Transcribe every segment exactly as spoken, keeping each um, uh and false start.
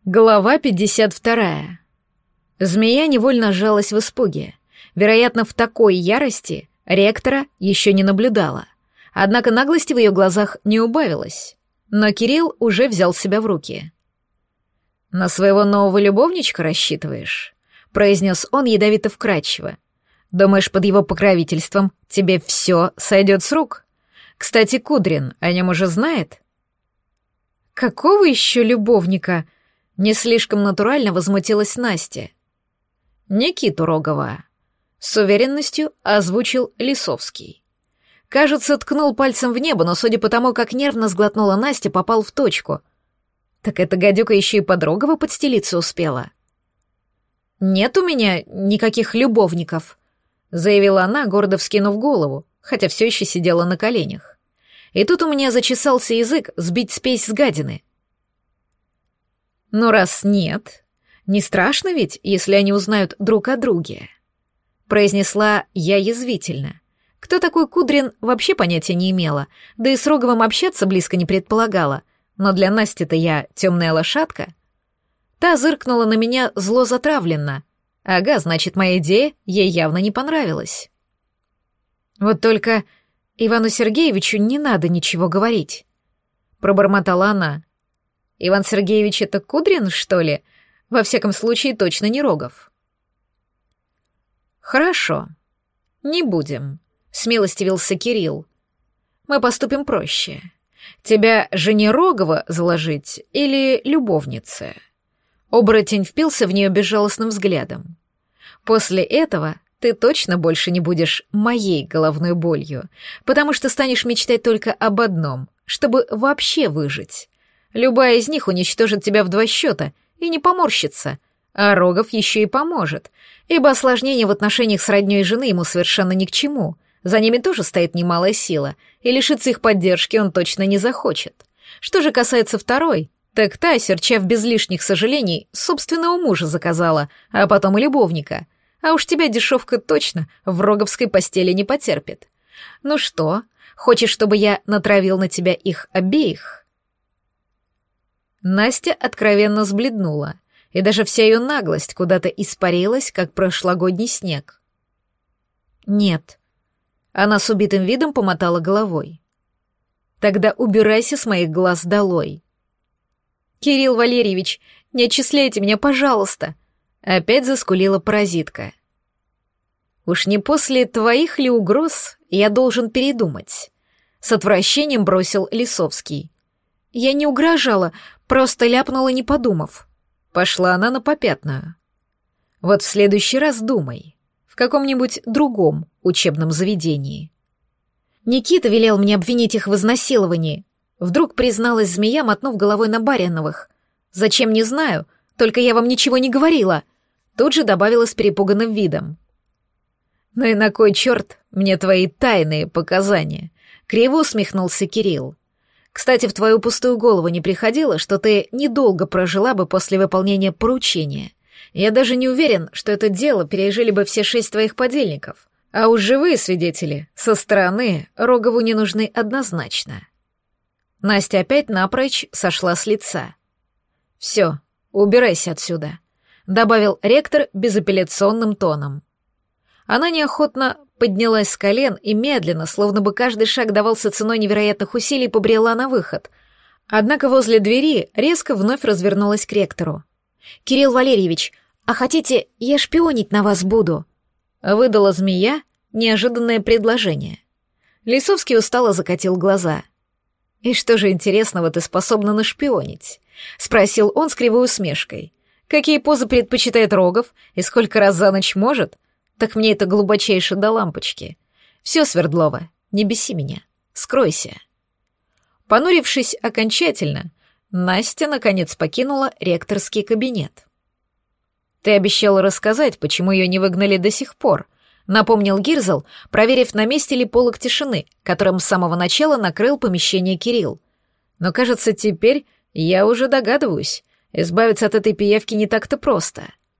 Глава пятьдесят вторая. Змея невольно сжалась в испуге. Вероятно, в такой ярости ректора еще не наблюдала. Однако наглости в ее глазах не убавилось. Но Кирилл уже взял себя в руки. «На своего нового любовничка рассчитываешь?» — произнес он ядовито вкрадчиво. «Думаешь, под его покровительством тебе все сойдет с рук? Кстати, Кудрин о нем уже знает?» «Какого еще любовника?» Не слишком натурально возмутилась Настя. «Никиту Рогова», — с уверенностью озвучил Лисовский. Кажется, ткнул пальцем в небо, но, судя по тому, как нервно сглотнула Настя, попал в точку. Так эта гадюка еще и под Рогова подстелиться успела. «Нет у меня никаких любовников», — заявила она, гордо вскинув голову, хотя все еще сидела на коленях. И тут у меня зачесался язык сбить спесь с гадины. «Ну, раз нет, не страшно ведь, если они узнают друг о друге?» Произнесла я язвительно. Кто такой Кудрин, вообще понятия не имела, да и с Роговым общаться близко не предполагала, но для Насти-то я темная лошадка. Та зыркнула на меня зло затравленно. Ага, значит, моя идея ей явно не понравилась. «Вот только Ивану Сергеевичу не надо ничего говорить», — пробормотала она. «Иван Сергеевич — это Кудрин, что ли? Во всяком случае, точно не Рогов». «Хорошо, не будем», — смилостивился Кирилл. «Мы поступим проще. Тебя жене Рогова заложить или любовнице?» Оборотень впился в нее безжалостным взглядом. «После этого ты точно больше не будешь моей головной болью, потому что станешь мечтать только об одном, чтобы вообще выжить. Любая из них уничтожит тебя в два счета и не поморщится, а Рогов еще и поможет, ибо осложнение в отношениях с роднёй жены ему совершенно ни к чему. За ними тоже стоит немалая сила, и лишиться их поддержки он точно не захочет. Что же касается второй, так та, серчав без лишних сожалений, собственного мужа заказала, а потом и любовника. А уж тебя дешевка точно в роговской постели не потерпит. Ну что, хочешь, чтобы я натравил на тебя их обеих?» Настя откровенно сбледнула, и даже вся ее наглость куда-то испарилась, как прошлогодний снег. «Нет». Она с убитым видом помотала головой. «Тогда убирайся с моих глаз долой». «Кирилл Валерьевич, не отчисляйте меня, пожалуйста!» Опять заскулила паразитка. «Уж не после твоих ли угроз я должен передумать?» С отвращением бросил Лисовский. «Я не угрожала, просто ляпнула, не подумав». Пошла она на попятную. «Вот в следующий раз думай. В каком-нибудь другом учебном заведении». «Никита велел мне обвинить их в изнасиловании», — вдруг призналась змея, мотнув головой на Бариновых. «Зачем, не знаю, только я вам ничего не говорила», — тут же добавила с перепуганным видом. «Ну и на кой черт мне твои тайные показания?» — криво усмехнулся Кирилл. «Кстати, в твою пустую голову не приходило, что ты недолго прожила бы после выполнения поручения. Я даже не уверен, что это дело пережили бы все шесть твоих подельников. А уж живые свидетели со стороны Рогову не нужны однозначно». Настя опять напрочь сошла с лица. «Все, убирайся отсюда», — добавил ректор безапелляционным тоном. Она неохотно поднялась с колен и медленно, словно бы каждый шаг давался ценой невероятных усилий, побрела на выход. Однако возле двери резко вновь развернулась к ректору. «Кирилл Валерьевич, а хотите, я шпионить на вас буду?» Выдала змея неожиданное предложение. Лисовский устало закатил глаза. «И что же интересного ты способна нашпионить?» — спросил он с кривой усмешкой. «Какие позы предпочитает Рогов и сколько раз за ночь может? Так мне это глубочайше до лампочки. Все, Свердлова, не беси меня. Скройся». Понурившись окончательно, Настя наконец покинула ректорский кабинет. «Ты обещала рассказать, почему ее не выгнали до сих пор», — напомнил Гирзл, проверив, на месте ли полог тишины, которым с самого начала накрыл помещение Кирилл. «Но, кажется, теперь я уже догадываюсь, избавиться от этой пиявки не так-то просто».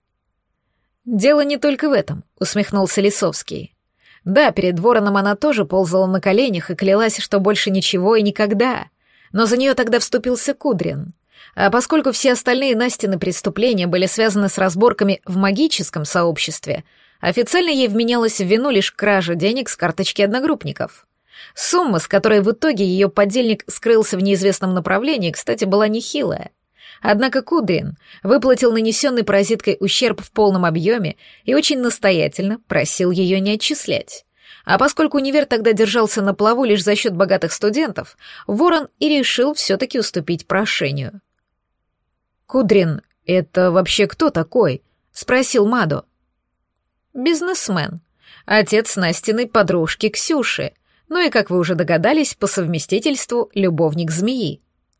«Дело не только в этом», — усмехнулся Лисовский. «Да, перед вороном она тоже ползала на коленях и клялась, что больше ничего и никогда. Но за нее тогда вступился Кудрин. А поскольку все остальные Настины преступления были связаны с разборками в магическом сообществе, официально ей вменялась в вину лишь кража денег с карточки одногруппников. Сумма, с которой в итоге ее подельник скрылся в неизвестном направлении, кстати, была нехилая. Однако Кудрин выплатил нанесенный паразиткой ущерб в полном объеме и очень настоятельно просил ее не отчислять. А поскольку универ тогда держался на плаву лишь за счет богатых студентов, Ворон и решил все-таки уступить прошению. «Кудрин, это вообще кто такой?» — спросил Мадо. «Бизнесмен. Отец Настиной подружки Ксюши. Ну и, как вы уже догадались, по совместительству любовник змеи».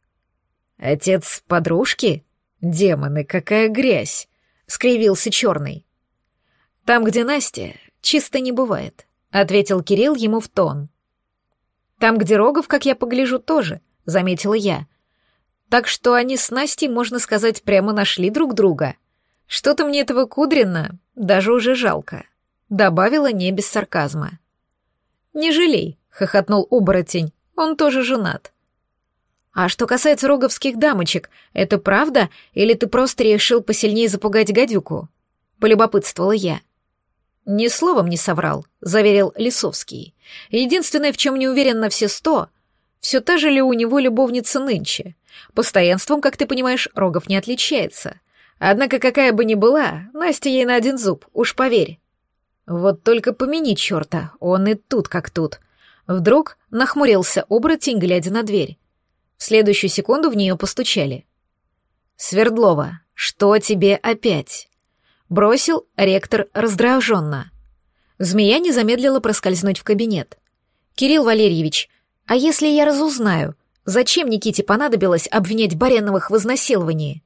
«Отец подружки? Демоны, какая грязь!» — скривился Черный. «Там, где Настя, чисто не бывает», — ответил Кирилл ему в тон. «Там, где Рогов, как я погляжу, тоже», — заметила я. «Так что они с Настей, можно сказать, прямо нашли друг друга. Что-то мне этого Кудрина даже уже жалко», — добавила не без сарказма. «Не жалей», — хохотнул оборотень, — «он тоже женат». «А что касается роговских дамочек, это правда, или ты просто решил посильнее запугать гадюку?» — полюбопытствовала я. «Ни словом не соврал», — заверил Лисовский. «Единственное, в чем не уверен на все сто, все та же ли у него любовница нынче. Постоянством, как ты понимаешь, Рогов не отличается. Однако, какая бы ни была, Настя ей на один зуб, уж поверь». «Вот только помяни черта, он и тут как тут». Вдруг нахмурился оборотень, глядя на дверь. В следующую секунду в нее постучали. «Свердлова, что тебе опять?» — бросил ректор раздраженно. Змея не замедлила проскользнуть в кабинет. «Кирилл Валерьевич, а если я разузнаю, зачем Никите понадобилось обвинять Бареновых в изнасиловании?»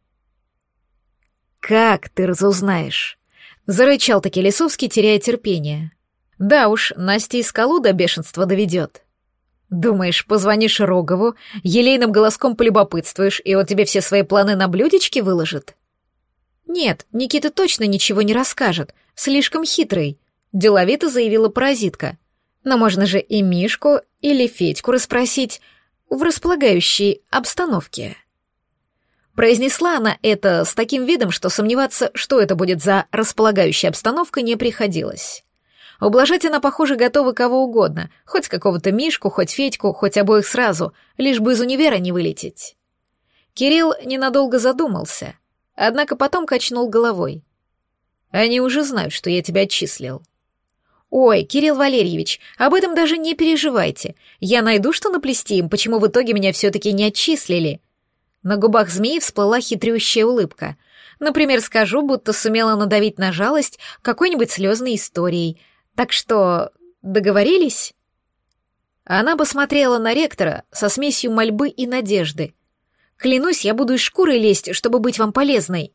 «Как ты разузнаешь?» — зарычал-таки Лисовский, теряя терпение. «Да уж, Настя и скалу до бешенства доведет». «Думаешь, позвонишь Рогову, елейным голоском полюбопытствуешь, и он тебе все свои планы на блюдечке выложит?» «Нет, Никита точно ничего не расскажет, слишком хитрый», — деловито заявила паразитка. «Но можно же и Мишку или Федьку расспросить в располагающей обстановке». Произнесла она это с таким видом, что сомневаться, что это будет за располагающая обстановка, не приходилось. Ублажать она, похоже, готова кого угодно, хоть какого-то Мишку, хоть Федьку, хоть обоих сразу, лишь бы из универа не вылететь. Кирилл ненадолго задумался, однако потом качнул головой. «Они уже знают, что я тебя отчислил». «Ой, Кирилл Валерьевич, об этом даже не переживайте. Я найду, что наплести им, почему в итоге меня все-таки не отчислили». На губах змеи всплыла хитрющая улыбка. «Например, скажу, будто сумела надавить на жалость какой-нибудь слезной историей. Так что, договорились?» Она посмотрела на ректора со смесью мольбы и надежды. «Клянусь, я буду из шкуры лезть, чтобы быть вам полезной».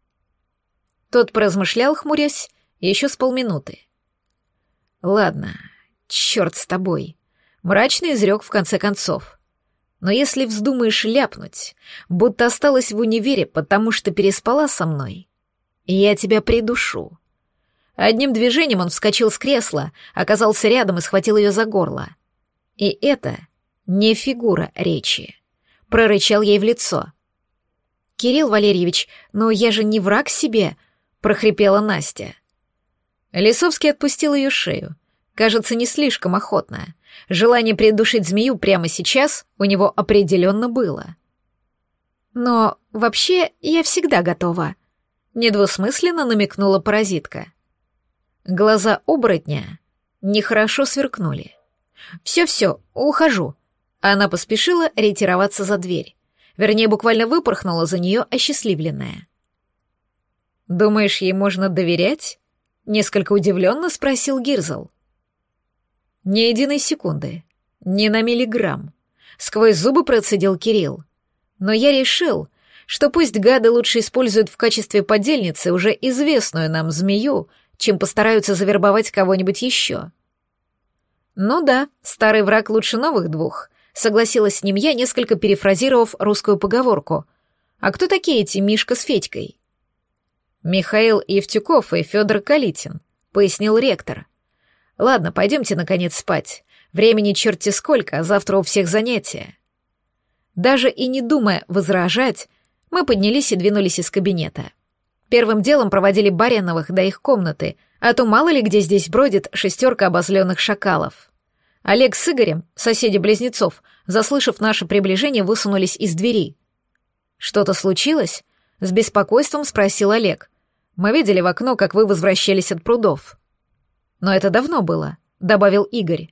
Тот поразмышлял, хмурясь, еще с полминуты. «Ладно, черт с тобой», — мрачно изрек в конце концов. «Но если вздумаешь ляпнуть, будто осталась в универе, потому что переспала со мной, я тебя придушу». Одним движением он вскочил с кресла, оказался рядом и схватил ее за горло. «И это не фигура речи», — прорычал ей в лицо. «Кирилл Валерьевич, но я же не враг себе», — прохрипела Настя. Лисовский отпустил ее шею. Кажется, не слишком охотно. Желание придушить змею прямо сейчас у него определенно было. «Но вообще я всегда готова», — недвусмысленно намекнула паразитка. Глаза оборотня нехорошо сверкнули. «Все-все, ухожу». Она поспешила ретироваться за дверь. Вернее, буквально выпорхнула за нее осчастливленная. «Думаешь, ей можно доверять?» — несколько удивленно спросил Гирзл. «Ни единой секунды, ни на миллиграмм», — сквозь зубы процедил Кирилл. «Но я решил, что пусть гады лучше используют в качестве подельницы уже известную нам змею, чем постараются завербовать кого-нибудь еще». «Ну да, старый враг лучше новых двух», — согласилась с ним я, несколько перефразировав русскую поговорку. «А кто такие эти Мишка с Федькой?» «Михаил Евтюков и Федор Калитин», — пояснил ректор. «Ладно, пойдемте, наконец, спать. Времени черти сколько, а завтра у всех занятия». Даже и не думая возражать, Мы поднялись и двинулись из кабинета. Первым делом проводили Бариновых до их комнаты, а то мало ли где здесь бродит шестерка обозленных шакалов. Олег с Игорем, соседи-близнецов, заслышав наше приближение, высунулись из двери. «Что-то случилось?» — с беспокойством спросил Олег. «Мы видели в окно, как вы возвращались от прудов». «Но это давно было», — добавил Игорь.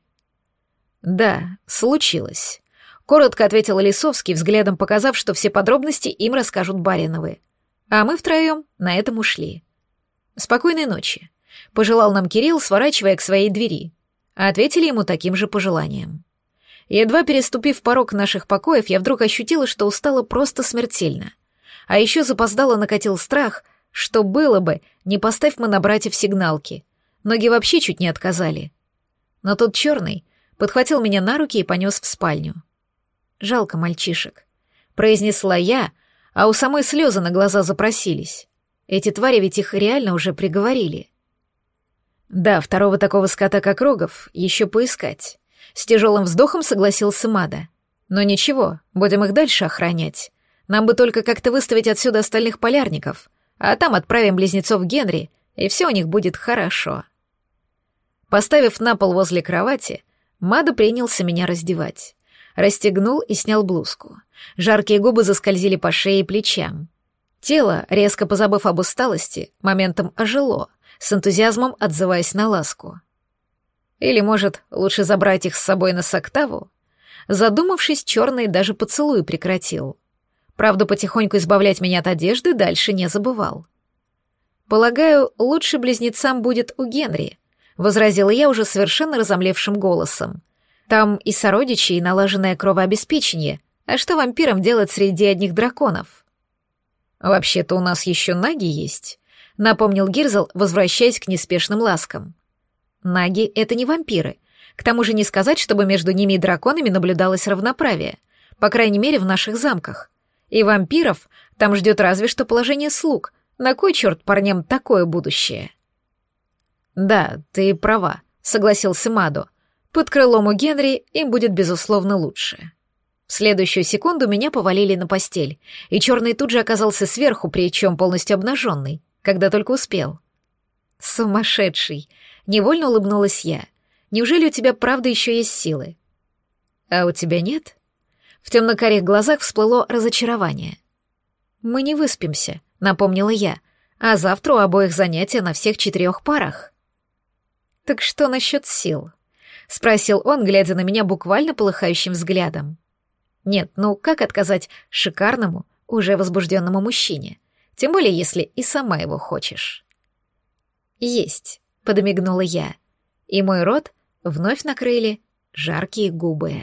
«Да, случилось», — коротко ответил Лисовский, взглядом показав, что все подробности им расскажут Бариновы. А мы втроем на этом ушли. «Спокойной ночи», — пожелал нам Кирилл, сворачивая к своей двери, а ответили ему таким же пожеланием. Едва переступив порог наших покоев, я вдруг ощутила, что устала просто смертельно. А еще запоздало накатил страх, что было бы, не поставь мы на братьев сигналки. Ноги вообще чуть не отказали. Но тут черный подхватил меня на руки и понес в спальню. «Жалко мальчишек», — произнесла я, а у самой слезы на глаза запросились. Эти твари ведь их реально уже приговорили. Да, второго такого скота, как Рогов, еще поискать. С тяжелым вздохом согласился Мада. Но ничего, будем их дальше охранять. Нам бы только как-то выставить отсюда остальных полярников, а там отправим близнецов Генри, и все у них будет хорошо. Поставив на пол возле кровати, Мада принялся меня раздевать. Расстегнул и снял блузку. Жаркие губы заскользили по шее и плечам. Тело, резко позабыв об усталости, моментом ожило, с энтузиазмом отзываясь на ласку. Или, может, лучше забрать их с собой на Соктаву? Задумавшись, черный даже поцелуй прекратил. Правда, потихоньку избавлять меня от одежды дальше не забывал. «Полагаю, лучше близнецам будет у Генри», — возразила я уже совершенно разомлевшим голосом. «Там и сородичи, и налаженное кровообеспечение. А что вампирам делать среди одних драконов?» «Вообще-то у нас еще наги есть», — напомнил Гирзл, возвращаясь к неспешным ласкам. «Наги — это не вампиры. К тому же не сказать, чтобы между ними и драконами наблюдалось равноправие. По крайней мере, в наших замках. И вампиров там ждет разве что положение слуг. На кой черт парням такое будущее?» «Да, ты права», — согласился Мадо. «Под крылом у Генри им будет, безусловно, лучше». В следующую секунду меня повалили на постель, и черный тут же оказался сверху, причем полностью обнаженный, когда только успел. «Сумасшедший!» — невольно улыбнулась я. «Неужели у тебя правда еще есть силы?» «А у тебя нет?» В темно-карих глазах всплыло разочарование. «Мы не выспимся», — напомнила я, «а завтра у обоих занятия на всех четырех парах». «Так что насчет сил?» — спросил он, глядя на меня буквально полыхающим взглядом. Нет, ну как отказать шикарному, уже возбужденному мужчине? Тем более, если и сама его хочешь. «Есть», — подмигнула я, и мой рот вновь накрыли жаркие губы.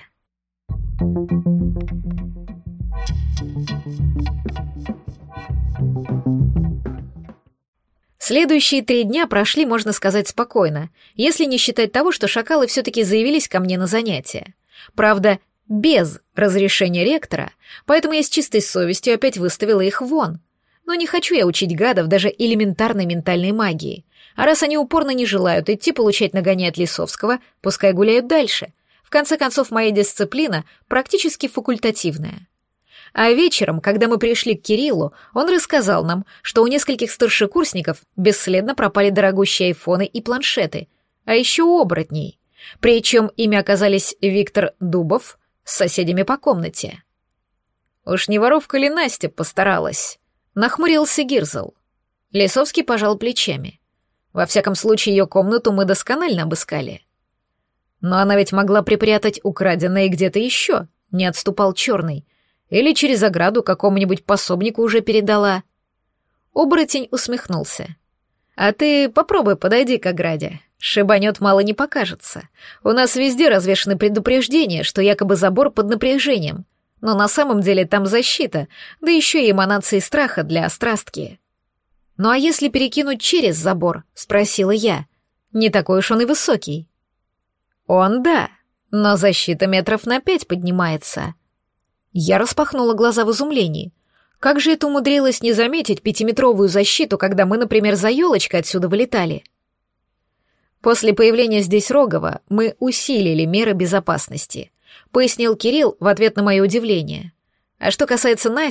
Следующие три дня прошли, можно сказать, спокойно, если не считать того, что шакалы все-таки заявились ко мне на занятия. Правда, без разрешения ректора, поэтому я с чистой совестью опять выставила их вон. Но не хочу я учить гадов даже элементарной ментальной магии. А раз они упорно не желают идти получать нагоняй от Лисовского, пускай гуляют дальше. В конце концов, моя дисциплина практически факультативная. А вечером, когда мы пришли к Кириллу, он рассказал нам, что у нескольких старшекурсников бесследно пропали дорогущие айфоны и планшеты, а еще у оборотней. Причем ими оказались Виктор Дубов с соседями по комнате. «Уж не воровка ли Настя постаралась?» — нахмурился Гирзл. Лисовский пожал плечами. «Во всяком случае, ее комнату мы досконально обыскали». «Но она ведь могла припрятать украденное где-то еще», — не отступал черный. «Или через ограду какому-нибудь пособнику уже передала». Оборотень усмехнулся. «А ты попробуй подойди к ограде. Шибанет мало не покажется. У нас везде развешаны предупреждения, что якобы забор под напряжением. Но на самом деле там защита, да еще и эманации страха для острастки». «Ну а если перекинуть через забор?» — спросила я. «Не такой уж он и высокий». «Он да, но защита метров на пять поднимается». Я распахнула глаза в изумлении. Как же это умудрилось не заметить пятиметровую защиту, когда мы, например, за елочкой отсюда вылетали? После появления здесь Рогова мы усилили меры безопасности, пояснил Кирилл в ответ на мое удивление. А что касается Насти,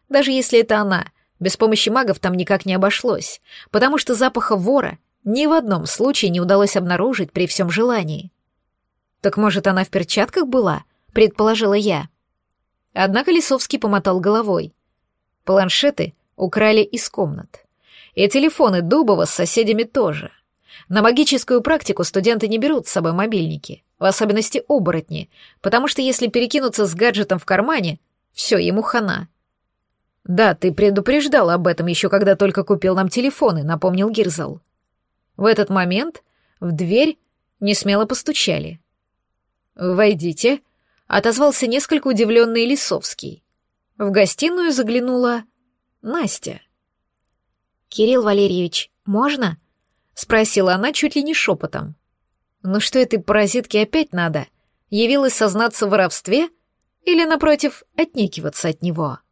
Даже если это она, без помощи магов там никак не обошлось, потому что запаха вора ни в одном случае не удалось обнаружить при всем желании. «Так, может, она в перчатках была?» — предположила я. Однако Лисовский помотал головой. Планшеты украли из комнат. И телефоны Дубова с соседями тоже. На магическую практику студенты не берут с собой мобильники, в особенности оборотни, потому что если перекинуться с гаджетом в кармане, все, ему хана. «Да, ты предупреждал об этом еще когда только купил нам телефоны», — напомнил Гирзал. В этот момент в дверь несмело постучали. «Войдите», — отозвался несколько удивленный Лисовский. В гостиную заглянула Настя. «Кирилл Валерьевич, можно?» — спросила она чуть ли не шепотом. «Ну что этой паразитке опять надо? Явилась сознаться в воровстве или, напротив, отнекиваться от него?»